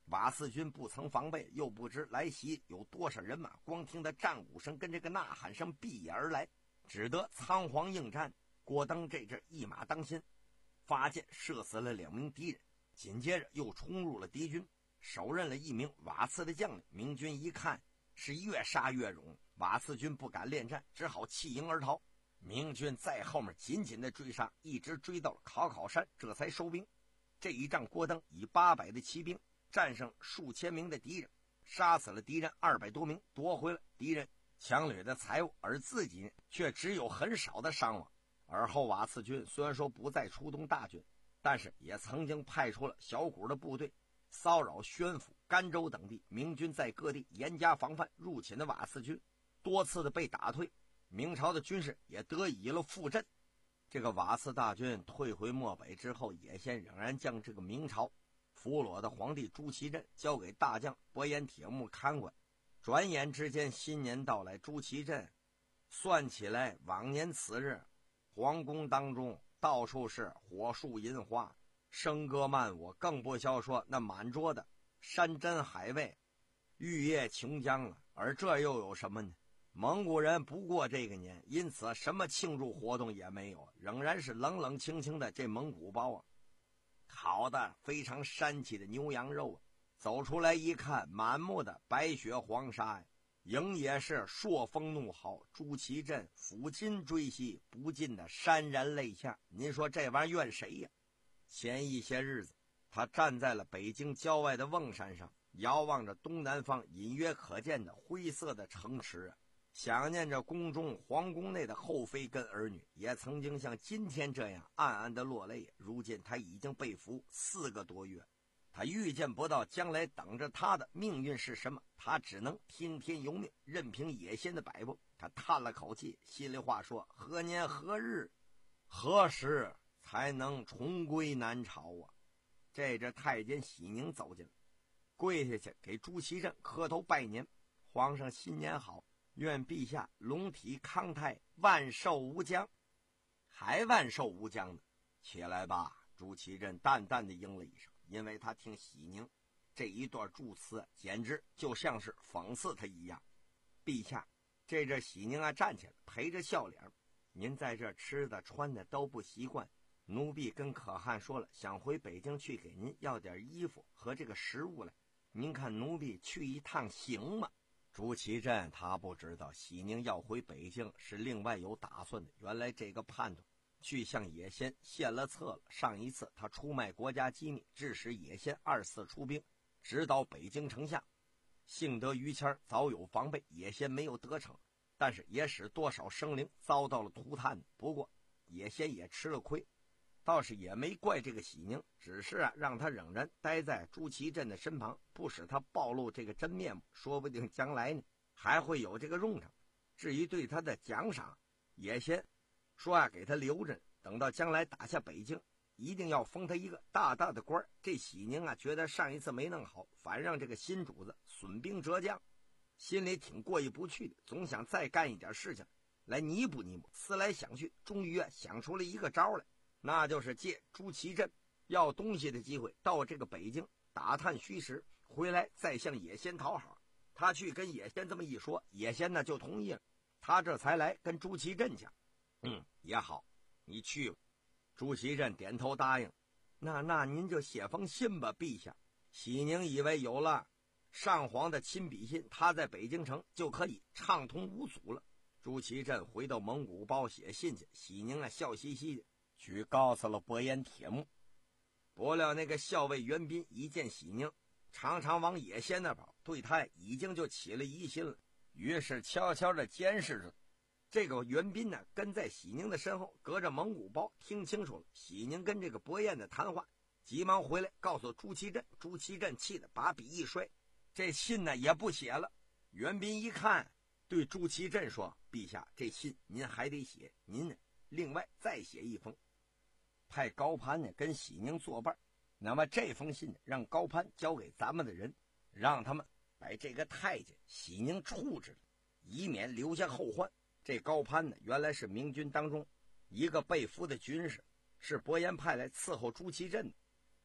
瓦四军不曾防备，又不知来袭有多少人马，光听得战鼓声跟这个呐喊声闭眼而来，只得仓皇应战。郭登这阵一马当先，发箭射死了两名敌人，紧接着又冲入了敌军，手刃了一名瓦刺的将领。明军一看是越杀越勇，瓦刺军不敢恋战，只好弃营而逃。明军在后面紧紧的追杀，一直追到了考考山，这才收兵。这一仗，郭登以八百的骑兵战胜数千名的敌人，杀死了敌人二百多名，夺回了敌人抢掠的财物，而自己却只有很少的伤亡。而后瓦刺军虽然说不再出动大军，但是也曾经派出了小股的部队骚扰宣府、甘州等地。明军在各地严加防范，入侵的瓦刺军多次的被打退，明朝的军事也得以了复振。这个瓦刺大军退回漠北之后，野先仍然将这个明朝俘虏的皇帝朱祁镇交给大将伯颜铁木看管。转眼之间，新年到来，朱祁镇算起来，往年此日皇宫当中到处是火树银花，笙歌漫舞，更不消说那满桌的山珍海味，玉液琼浆啊。而这又有什么呢？蒙古人不过这个年，因此什么庆祝活动也没有，仍然是冷冷清清的这蒙古包啊，烤的非常膻气的牛羊肉啊，走出来一看，满目的白雪黄沙呀，营也是朔风怒号，朱祁镇抚今追昔，不禁的潸然泪下。您说这玩意儿怨谁呀？前一些日子，他站在了北京郊外的瓮山上，遥望着东南方隐约可见的灰色的城池啊，想念着宫中皇宫内的后妃跟儿女，也曾经像今天这样暗暗的落泪。如今他已经被俘四个多月，他预见不到将来等着他的命运是什么，他只能听天由命，任凭野先的摆布。他叹了口气，心里话说：何年何日何时才能重归南朝啊？这这太监喜宁走进来，跪下去给朱祁镇磕头拜年。皇上新年好，愿陛下龙体康泰，万寿无疆。还万寿无疆呢？起来吧。朱祁镇淡淡的应了一声，因为他听喜宁这一段祝词简直就像是讽刺他一样。陛下，这这喜宁啊站起来陪着笑脸，您在这吃的穿的都不习惯，奴婢跟可汗说了，想回北京去给您要点衣服和这个食物来，您看奴婢去一趟行吗？朱祁镇他不知道喜宁要回北京是另外有打算的，原来这个叛徒去向野先献了策了。上一次他出卖国家机密，致使野先二次出兵直捣北京城下，幸得于谦早有防备，野先没有得逞，但是也使多少生灵遭到了涂炭。不过野先也吃了亏，倒是也没怪这个喜宁，只是啊让他仍然待在朱祁镇的身旁，不使他暴露这个真面目，说不定将来呢还会有这个用场。至于对他的奖赏，野先说啊给他留着，等到将来打下北京，一定要封他一个大大的官。这喜宁啊觉得上一次没弄好，反让这个新主子损兵折将，心里挺过意不去的，总想再干一点事情来弥补弥补。思来想去，终于啊想出了一个招来，那就是借朱祁镇要东西的机会到这个北京打探虚实，回来再向野先讨好。他去跟野先这么一说，野先呢就同意了，他这才来跟朱祁镇讲。嗯，也好，你去吧。朱祁镇点头答应。那那您就写封信吧，陛下。喜宁以为有了上皇的亲笔信，他在北京城就可以畅通无阻了。朱祁镇回到蒙古包写信去，喜宁啊笑嘻嘻的去告诉了伯颜铁木。不料那个校尉袁彬一见喜宁常常往野先那跑，对他已经就起了疑心了，于是悄悄的监视着。这个袁彬呢跟在喜宁的身后，隔着蒙古包听清楚了喜宁跟这个伯颜的谈话，急忙回来告诉朱祁镇。朱祁镇气得把笔一摔，这信呢也不写了。袁彬一看，对朱祁镇说：陛下，这信您还得写，您呢另外再写一封，派高攀呢跟喜宁作伴。那么这封信呢让高攀交给咱们的人，让他们把这个太监喜宁处置了，以免留下后患。这高攀呢原来是明军当中一个被俘的军士，是伯颜派来伺候朱祁镇的。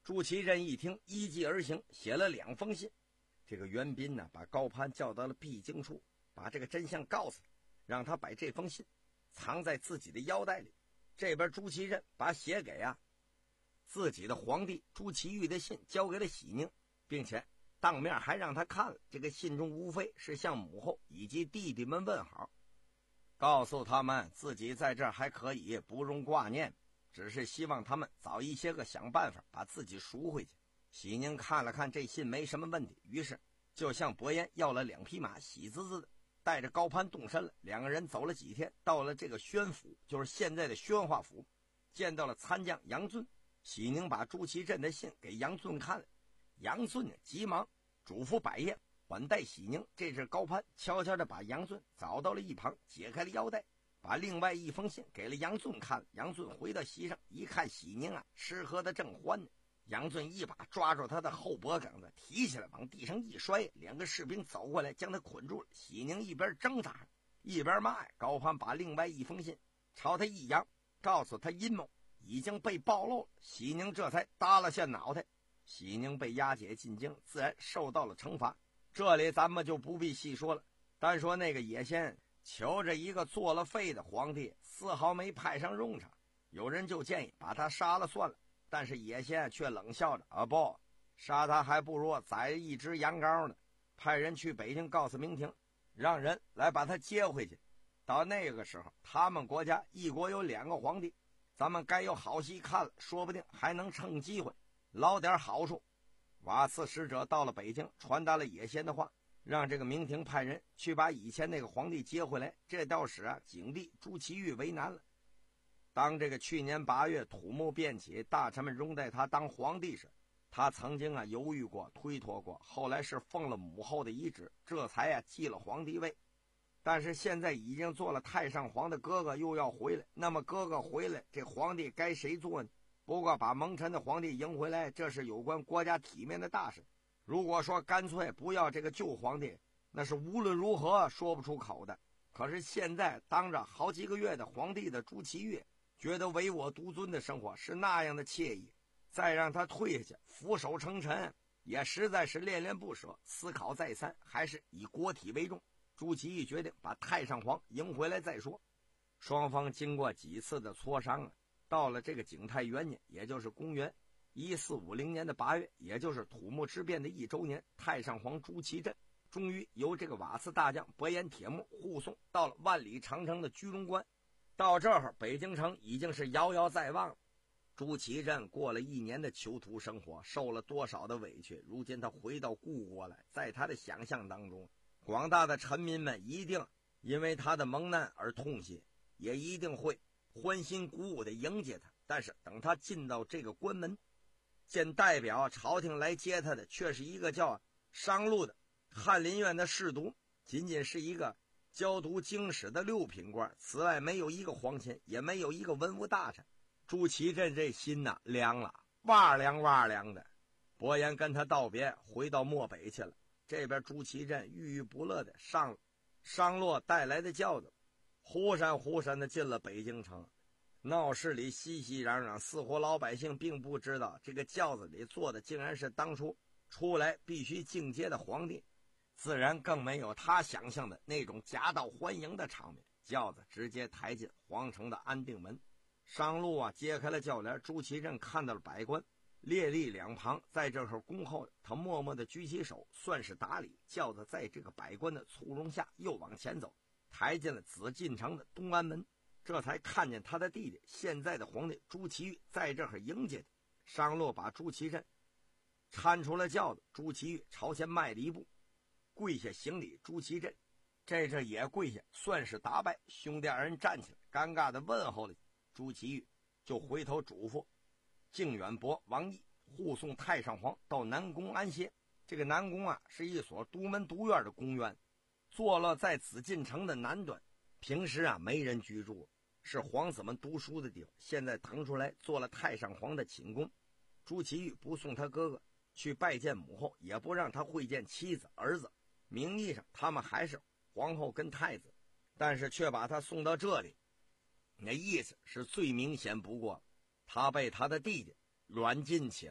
朱祁镇一听，依计而行，写了两封信。这个袁彬呢，把高攀叫到了必经处，把这个真相告诉他，让他把这封信藏在自己的腰带里。这边朱祁镇把写给啊自己的皇帝朱祁钰的信交给了喜宁，并且当面还让他看了。这个信中无非是向母后以及弟弟们问好，告诉他们自己在这儿还可以，不容挂念，只是希望他们早一些个想办法把自己赎回去。喜宁看了看这信没什么问题，于是就向伯颜要了两匹马，喜滋滋的带着高攀动身了。两个人走了几天，到了这个宣府，就是现在的宣化府，见到了参将杨俊。喜宁把朱祁镇的信给杨俊看了，杨俊呢急忙嘱咐百业缓待喜宁。这时高攀悄悄地把杨俊找到了一旁，解开了腰带，把另外一封信给了杨俊看了。杨俊回到席上一看，喜宁啊吃喝的正欢呢。杨俊一把抓住他的后脖梗子，提起来往地上一摔，两个士兵走过来将他捆住了。喜宁一边挣扎一边骂。高攀把另外一封信朝他一扬，告诉他阴谋已经被暴露了。喜宁这才耷拉下脑袋。喜宁被押解进京，自然受到了惩罚，这里咱们就不必细说了。单说那个野仙求着一个做了废的皇帝，丝毫没派上用场，有人就建议把他杀了算了。但是野仙却冷笑着，啊不，杀他还不如宰一只羊羔呢。派人去北京告诉明廷，让人来把他接回去。到那个时候，他们国家一国有两个皇帝，咱们该有好戏看了，说不定还能趁机会捞点好处。瓦剌使者到了北京，传达了野仙的话，让这个明廷派人去把以前那个皇帝接回来。这倒使啊景帝朱祁钰为难了。当这个去年八月土木变起，大臣们拥戴他当皇帝时，他曾经啊犹豫过，推脱过，后来是奉了母后的遗旨，这才啊继了皇帝位。但是现在已经做了太上皇的哥哥又要回来，那么哥哥回来，这皇帝该谁做呢？不过把蒙尘的皇帝迎回来，这是有关国家体面的大事。如果说干脆不要这个旧皇帝，那是无论如何说不出口的。可是现在当着好几个月的皇帝的朱祁钰，觉得唯我独尊的生活是那样的惬意，再让他退下去俯首称臣，也实在是恋恋不舍。思考再三，还是以国体为重。朱祁钰决定把太上皇迎回来再说。双方经过几次的磋商啊，到了这个景泰元年，也就是公元一四五零年的八月，也就是土木之变的一周年，太上皇朱祁镇终于由这个瓦剌大将伯颜铁木护送到了万里长城的居庸关。到这儿，北京城已经是遥遥在望了。朱祁镇过了一年的囚徒生活，受了多少的委屈，如今他回到故国来，在他的想象当中，广大的臣民们一定因为他的蒙难而痛心，也一定会欢欣鼓舞地迎接他。但是等他进到这个关门，见代表朝廷来接他的却是一个叫商禄的翰林院的侍读，仅仅是一个教读经史的六品官，此外没有一个皇亲，也没有一个文武大臣。朱祁镇这心呐、啊、凉了，哇凉哇凉的。伯颜跟他道别，回到漠北去了。这边朱祁镇郁郁不乐的上商洛带来的轿子，忽闪忽闪的进了北京城。闹市里熙熙攘攘，似乎老百姓并不知道这个轿子里坐的竟然是当初出来必须进阶的皇帝，自然更没有他想象的那种夹道欢迎的场面。轿子直接抬进皇城的安定门，商路啊揭开了轿帘，朱祁镇看到了百官列立两旁，在这会儿恭候，他默默地举起手算是打理。轿子在这个百官的簇拥下又往前走，抬进了紫禁城的东安门，这才看见他的弟弟现在的皇帝朱祁钰在这儿迎接他。商洛把朱祁镇搀出了轿子，朱祁钰朝前迈了一步，跪下行礼。朱祁镇这这也跪下，算是打败。兄弟二人站起来，尴尬的问候了朱祁钰，就回头嘱咐靖远伯王毅护送太上皇到南宫安歇。这个南宫啊，是一所独门独院的宫苑，坐落在紫禁城的南端，平时啊没人居住，是皇子们读书的地方。现在腾出来做了太上皇的寝宫。朱祁钰不送他哥哥去拜见母后，也不让他会见妻子儿子，名义上他们还是皇后跟太子，但是却把他送到这里，那意思是最明显不过了，他被他的弟弟软禁起来了。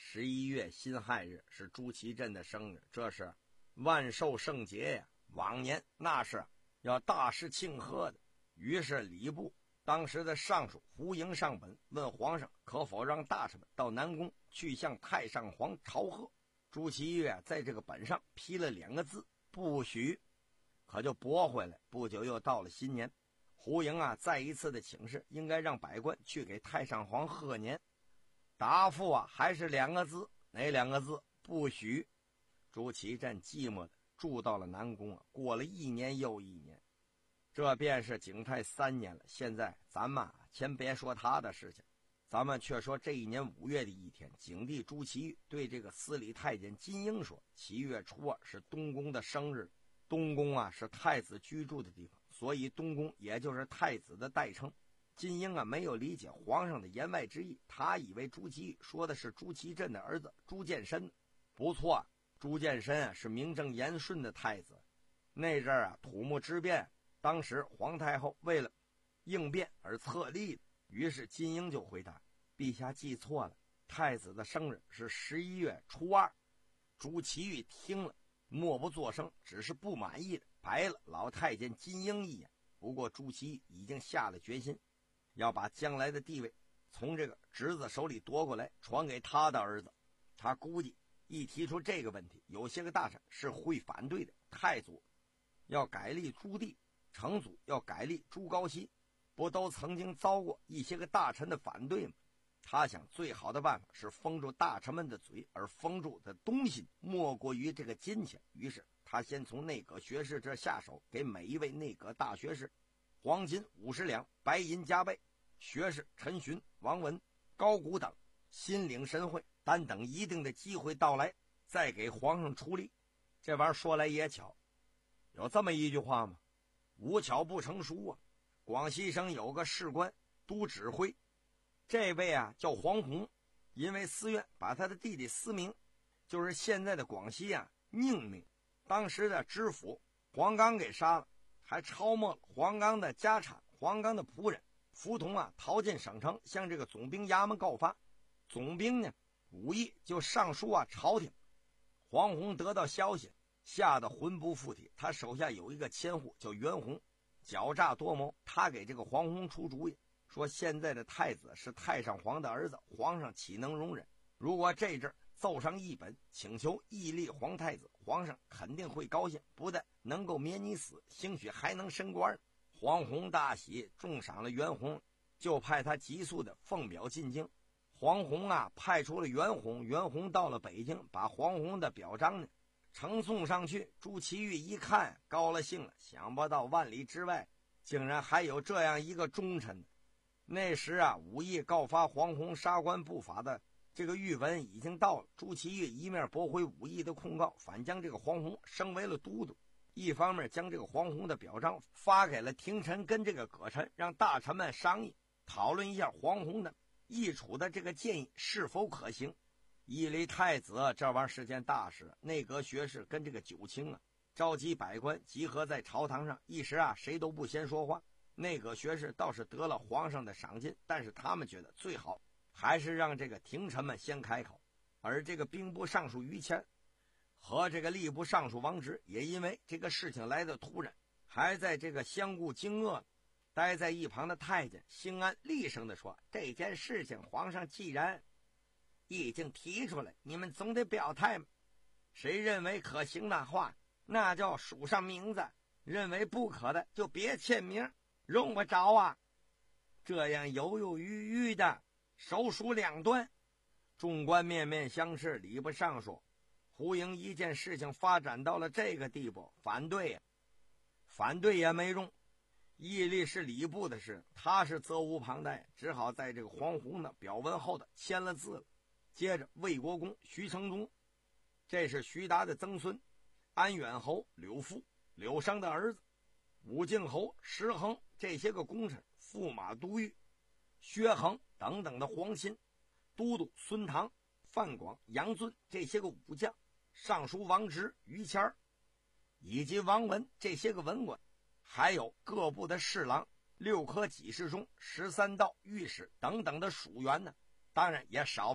十一月辛亥日是朱祁镇的生日，这是万寿圣节呀，往年那是要大肆庆贺的。于是礼部当时的尚书胡营上本问皇上可否让大臣们到南宫去向太上皇朝贺。朱祁钰在这个本上批了两个字，不许，可就驳回来。不久又到了新年，胡营啊再一次的请示，应该让百官去给太上皇贺年。答复啊还是两个字，哪两个字？不许。朱祁镇寂寞的住到了南宫啊，过了一年又一年，这便是景泰三年了。现在咱们啊先别说他的事情，咱们却说这一年五月的一天，景帝朱祁钰对这个司礼太监金婴说，七月初二是东宫的生日。东宫啊是太子居住的地方，所以东宫也就是太子的代称。金婴啊没有理解皇上的言外之意，他以为朱祁钰说的是朱祁镇的儿子朱见深。不错啊，朱见深啊是名正言顺的太子。那阵儿啊土木之变，当时皇太后为了应变而册立的。于是金婴就回答，陛下记错了，太子的生日是十一月初二。朱祁钰听了默不作声，只是不满意的白了老太监金婴一眼。不过朱祁钰已经下了决心，要把将来的地位从这个侄子手里夺过来，传给他的儿子。他估计一提出这个问题，有些个大臣是会反对的。太祖要改立朱棣，成祖要改立朱高煦，不都曾经遭过一些个大臣的反对吗？他想最好的办法是封住大臣们的嘴，而封住的东西莫过于这个金钱。于是他先从内阁学士这下手，给每一位内阁大学士黄金五十两，白银加倍。学士陈询、王文、高古等心领神会，但等一定的机会到来，再给皇上出力。这玩意儿说来也巧，有这么一句话吗？无巧不成书啊。广西省有个士官都指挥，这位啊叫黄宏，因为私怨把他的弟弟思明，就是现在的广西啊宁明当时的知府黄冈给杀了，还抄没了黄冈的家产、黄冈的仆人，福同啊逃进省城，向这个总兵衙门告发。总兵呢武义就上书啊朝廷。黄宏得到消息，吓得魂不附体。他手下有一个千户叫袁弘，狡诈多谋，他给这个黄宏出主意，说现在的太子是太上皇的儿子，皇上岂能容忍？如果这阵奏上一本，请求义立皇太子，皇上肯定会高兴，不但能够免你死，兴许还能升官。黄宏大喜，重赏了袁弘，就派他急速的奉表进京。黄宏啊派出了袁弘，袁弘到了北京，把黄宏的表彰呢呈送上去。朱祁钰一看高了兴了，想不到万里之外竟然还有这样一个忠臣。那时啊武义告发黄宏杀官不法的这个谕文已经到了，朱祁钰一面驳回武义的控告，反将这个黄宏升为了都督，一方面将这个黄宏的表彰发给了廷臣跟这个阁臣，让大臣们商议讨论一下黄宏的议处的这个建议是否可行。义立太子这玩意儿是件大事，内阁学士跟这个九卿啊召集百官集合在朝堂上，一时啊谁都不先说话。内阁学士倒是得了皇上的赏金，但是他们觉得最好还是让这个廷臣们先开口。而这个兵部尚书于谦和这个吏部尚书王直也因为这个事情来的突然，还在这个相顾惊愕。待在一旁的太监兴安厉声地说，这件事情皇上既然已经提出来，你们总得表态嘛。谁认为可行的话，那就署上名字，认为不可的就别签名，用不着啊。这样犹犹豫豫的手书两端，众官面面相视。礼部尚书胡营一件事情发展到了这个地步，反对呀、啊，反对也没用。义立是礼部的事，他是责无旁贷，只好在这个黄宏的表文后的签了字了。接着魏国公徐承宗，这是徐达的曾孙，安远侯柳父柳生的儿子，武敬侯石衡，这些个功臣，驸马都尉薛衡等等的皇亲，都督孙唐、范广、杨尊这些个武将，尚书王直、于谦以及王文这些个文官，还有各部的侍郎、六科给事中、十三道御史等等的属员呢，当然也少不了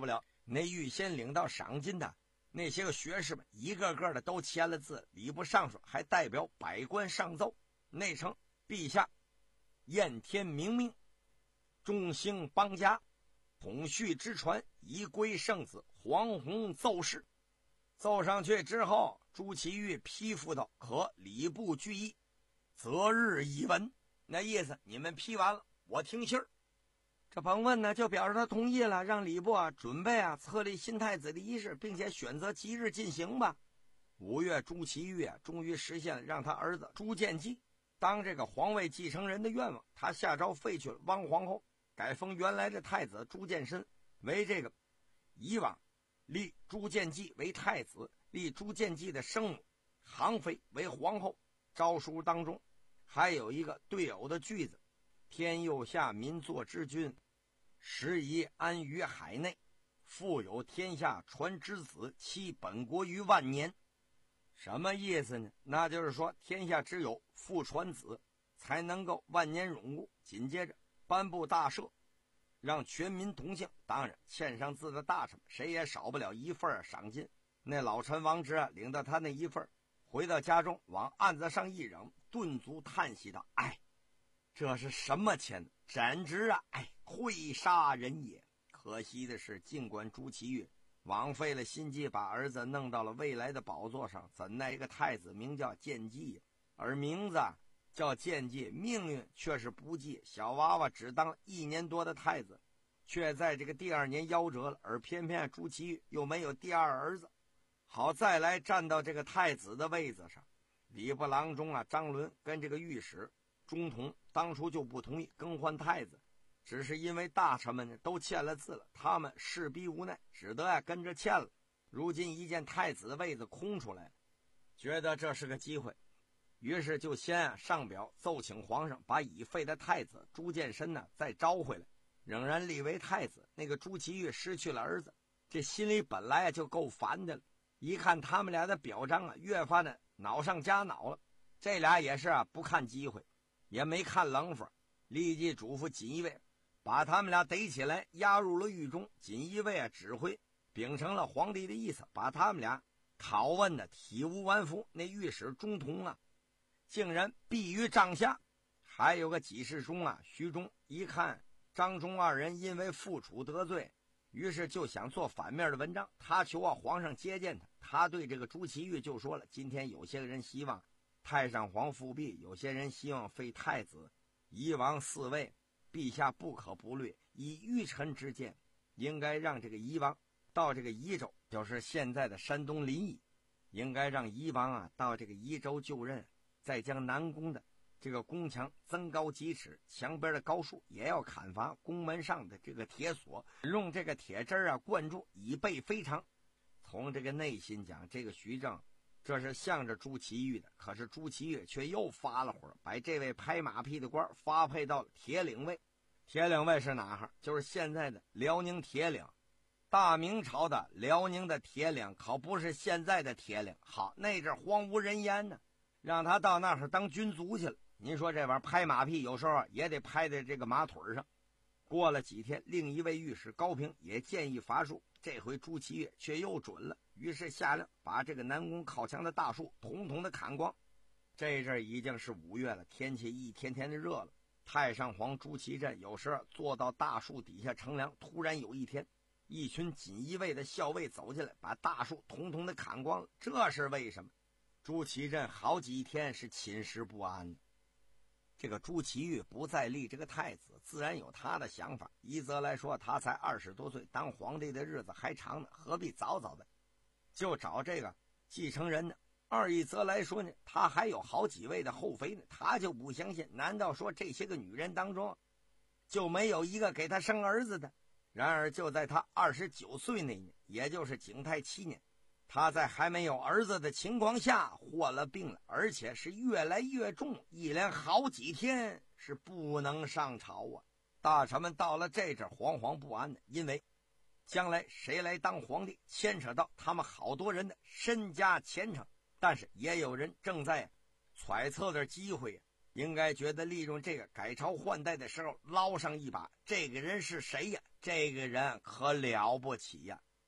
那预先领到赏金的那些个学士们一个个的都签了字，礼部尚书还代表百官上奏，内称陛下燕天明命，中兴邦家，统序之传，宜归圣子黄宏奏事。奏上去之后，朱祁钰批复道：可礼部具议，择日以闻。那意思你们批完了，我听信儿。这彭问呢就表示他同意了，让礼部啊准备啊册立新太子的仪式，并且选择吉日进行吧。五月，朱祁钰啊终于实现了让他儿子朱见济当这个皇位继承人的愿望。他下诏废去了汪皇后，改封原来的太子朱见深为这个以往，立朱见济为太子，立朱见济的生母杭妃为皇后。诏书当中还有一个对偶的句子：天佑下民作之君，时宜安于海内，复有天下传之子，其本国于万年。什么意思呢？那就是说天下只有父传子才能够万年永固。紧接着颁布大赦，让全民同庆。当然签上字的大臣谁也少不了一份赏金。那老臣王直啊领到他那一份，回到家中往案子上一扔，顿足叹息道：哎，这是什么钱？简直啊，哎，会杀人也。可惜的是，尽管朱祁钰枉费了心机把儿子弄到了未来的宝座上，怎奈一个太子名叫见济，而名字叫见济，命运却是不济。小娃娃只当了一年多的太子，却在这个第二年夭折了，而偏偏朱祁钰又没有第二儿子，好再来站到这个太子的位子上。礼部郎中啊张伦跟这个御史中统当初就不同意更换太子，只是因为大臣们都签了字了，他们势逼无奈，只得啊跟着签了。如今一见太子的位子空出来了，觉得这是个机会，于是就先啊上表奏请皇上把已废的太子朱见深呢再招回来，仍然立为太子。那个朱祁钰失去了儿子，这心里本来就够烦的了，一看他们俩的表彰啊，越发的恼上加恼了。这俩也是啊不看机会，也没看冷法，立即嘱咐锦衣卫把他们俩逮起来，押入了狱中。锦衣卫啊指挥秉承了皇帝的意思，把他们俩拷问的体无完肤。那御史中统啊竟然毙于帐下。还有个给事中啊徐忠，一看张忠二人因为复楚得罪，于是就想做反面的文章，他求啊皇上接见他。他对这个朱祁钰就说了，今天有些人希望太上皇复辟，有些人希望废太子，夷王四位，陛下不可不虑，以愚臣之见，应该让这个夷王到这个夷州，就是现在的山东临沂，应该让夷王啊到这个夷州就任，再将南宫的这个宫墙增高几尺，墙边的高树也要砍伐，宫门上的这个铁锁用这个铁针啊灌注，以备非常。从这个内心讲，这个徐正这是向着朱祁钰的，可是朱祁钰却又发了火，把这位拍马屁的官发配到了铁岭卫。铁岭卫是哪哈？就是现在的辽宁铁岭。大明朝的辽宁的铁岭可不是现在的铁岭。好，那阵荒无人烟呢，让他到那儿当军卒去了。您说这玩意儿拍马屁有时候也得拍在这个马腿上。过了几天，另一位御史高平也建议伐树，这回朱祁钰却又准了，于是下令把这个南宫靠墙的大树统统的砍光。这阵已经是五月了，天气一天天的热了。太上皇朱祁镇有时坐到大树底下乘凉，突然有一天，一群锦衣卫的校尉走进来，把大树统统的砍光了。这是为什么？朱祁镇好几天是寝食不安的。这个朱祁钰不再立这个太子，自然有他的想法。一则来说，他才二十多岁，当皇帝的日子还长呢，何必早早的就找这个继承人呢？二一则来说呢，他还有好几位的后妃呢，他就不相信，难道说这些个女人当中就没有一个给他生儿子的？然而就在他二十九岁那年，也就是景泰七年，他在还没有儿子的情况下患了病了，而且是越来越重，一连好几天是不能上朝啊。大臣们到了这阵惶惶不安的，因为将来谁来当皇帝牵扯到他们好多人的身家前程，但是也有人正在揣测的机会，应该觉得利用这个改朝换代的时候捞上一把。这个人是谁呀？这个人可了不起呀！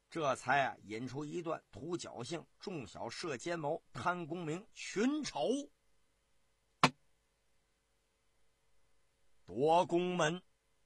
这才啊引出一段图侥幸、众小设奸谋、贪功名、群丑夺宫门。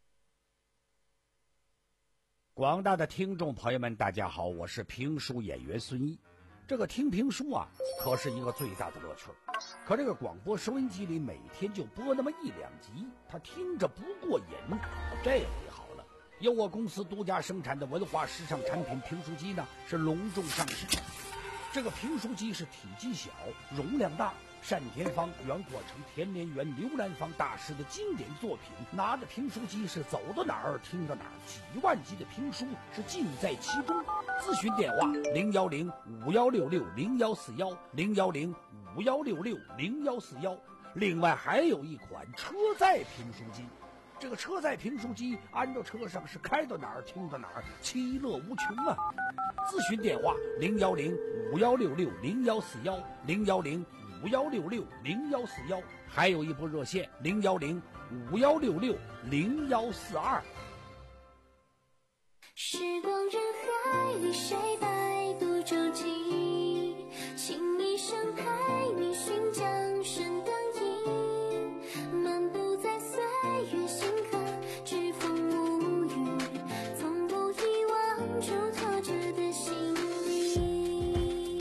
广大的听众朋友们，大家好，我是评书演员孙一。这个听评书啊，可是一个最大的乐趣。可这个广播收音机里每天就播那么一两集，他听着不过瘾。这回好了，由我公司独家生产的文化时尚产品评书机呢，是隆重上市。这个评书机是体积小，容量大，单田芳、袁阔成、田连元、刘兰芳大师的经典作品，拿着评书机是走到哪儿听到哪儿，几万集的评书是尽在其中。咨询电话零幺零五幺六六零幺四幺零幺零五幺六六零幺四幺。另外还有一款车载评书机，这个车载评书机安到车上是开到哪儿听到哪儿，其乐无穷啊！咨询电话零幺零五幺六六零幺四幺零幺零五幺六六零幺四幺，还有一部热线零幺零五幺六六零幺四二。 时光人海里，谁摆渡舟楫？情一生陪你寻江声灯影，漫步在岁月星河，栉风无语，从不遗忘出拓着的心灵。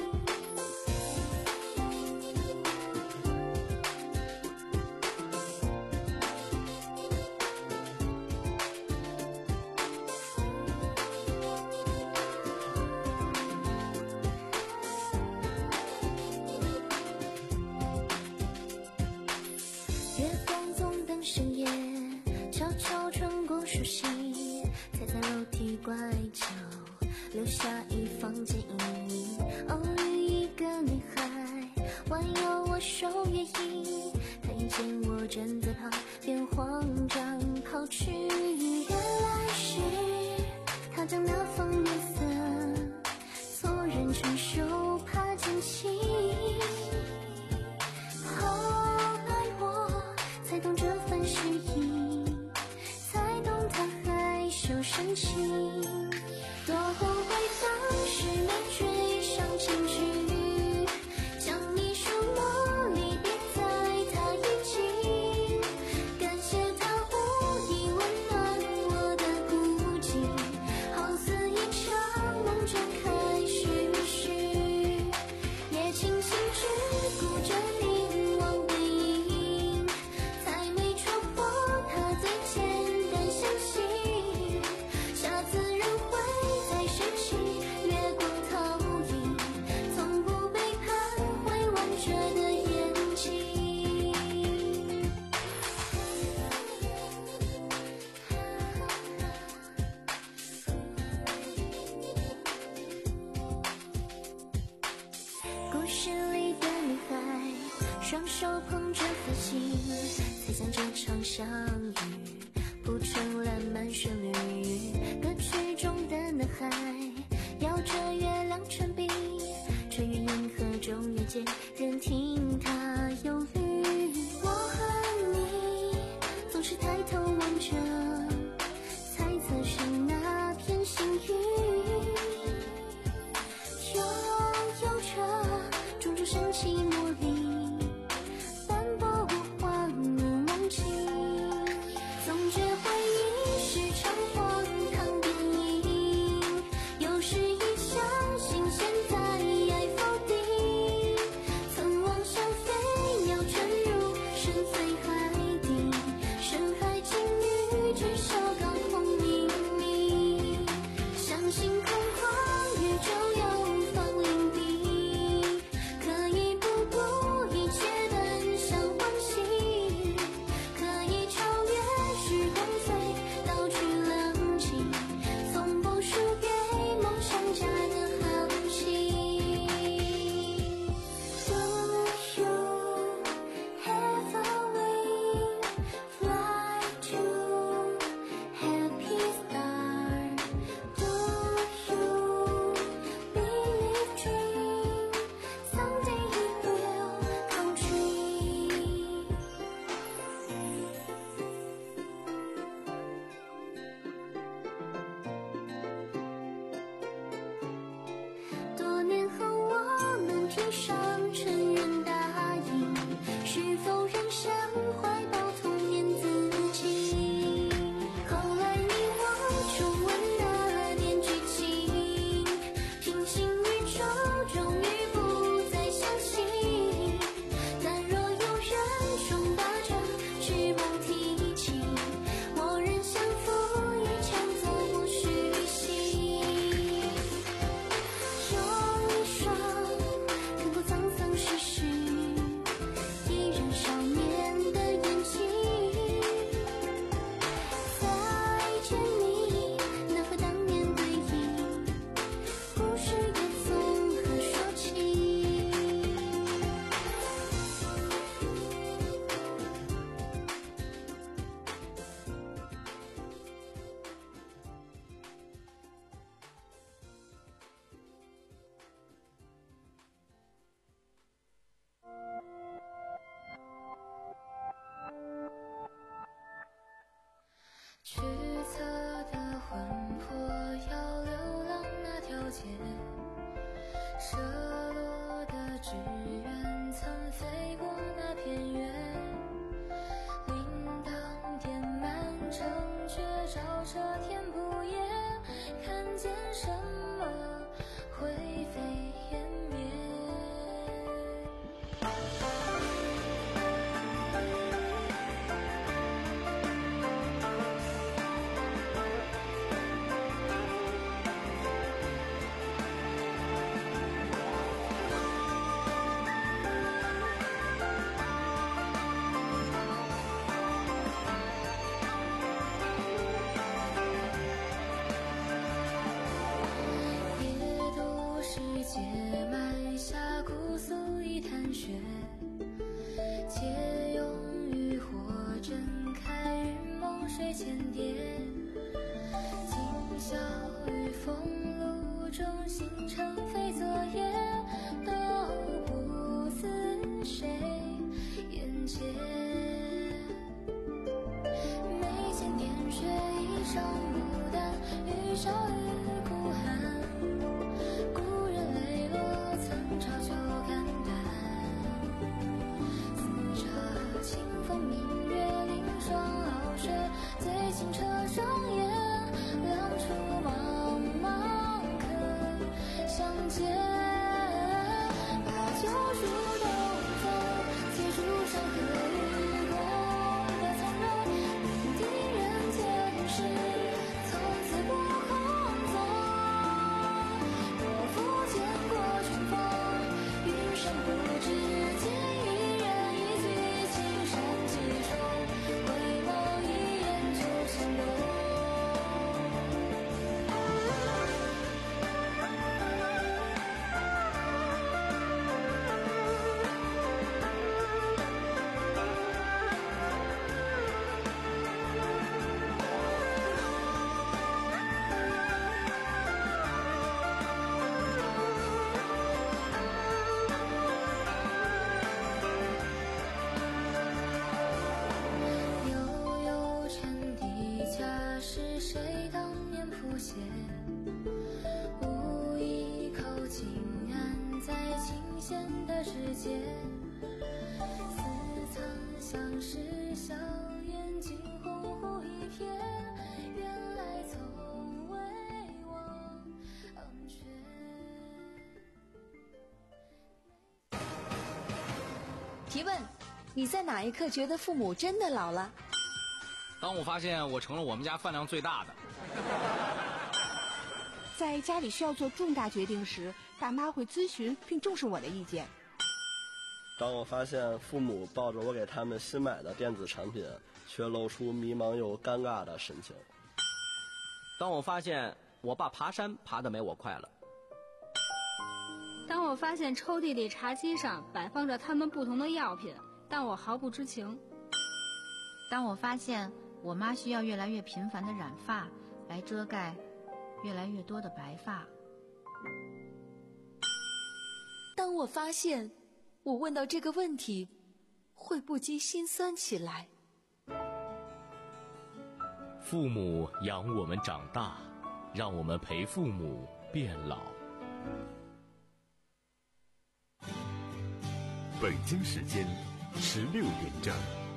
月光纵灯深夜，悄悄穿过树隙，踩在楼梯拐角，留下一房间阴影。偶遇一个女孩，弯腰我手月影，她眼见我正在跑，便慌张跑去。原来是她将那方月色错认成手帕捡起。才懂这份诗意，才懂他害羞深情，多后悔当时没追上前去，将你书墨离别在他眼睛，感谢他无意温暖我的孤寂，好似一场梦中开续续，也庆幸只顾着凝望背影，才没戳破他最简单相信，下次仍会再拾起月光投影，从不背叛会望着的眼睛。故事里的女孩，双手捧着繁星，才将这场相遇谱成了满旋律。歌曲中的男孩，摇着月亮唇笔，穿越银河中遇见，任听他忧虑。我和你总是抬头望着，猜测是那片幸运，悠悠着种种神奇魔力，斑驳无幻无梦境，总觉回忆是场荒唐电影，有时也相信现在爱否定，曾妄悲伤，承认答应，是否仍想怀抱童年自己？后来你我重温那年剧情，平行宇宙终于不再相信。但若有人重打着翅膀提起，我仍像风一样走不虚心。双一双看过沧桑世事，依然少年的眼睛。再见你，那和当年对饮，故事也从何说起？ 驱策的魂魄要流浪那条街，射落的志愿曾飞过那片月，铃铛点满城却照彻天不夜，看见什么灰飞烟灭。夜都市街埋下姑苏一滩血，借用渔火睁开云梦水千叠，今宵与风露中星辰非昨夜，都不似谁眼界。眉间点缀一场牡丹，雨少与孤寒，故人泪落曾朝酒肝胆，似着清风明月凌霜傲雪，醉清澈双眼，亮出茫茫可相见。把旧书东风，借竹山河与共的从容，定人间事，从此不空踪。我复见过春风，云深不知，见一人一句青山几重，回眸一眼就相拥。悠悠沉底恰是谁当年谱写？无意靠近安在琴弦的指节，似曾相识，笑眼惊鸿忽一瞥，原来从未忘却。 提问：你在哪一刻觉得父母真的老了？ 当我发现我成了我们家饭量最大的。 在家里需要做重大决定时，爸妈会咨询并重视我的意见。 当我发现父母抱着我给他们新买的电子产品，却露出迷茫又尴尬的神情。 当我发现我爸爬山爬得没我快了。 当我发现抽屉里茶几上摆放着他们不同的药品，但我毫不知情。 当我发现我妈需要越来越频繁的染发来遮盖越来越多的白发。 当我发现我问到这个问题会不禁心酸起来。 父母养我们长大，让我们陪父母变老。 北京时间十六点整。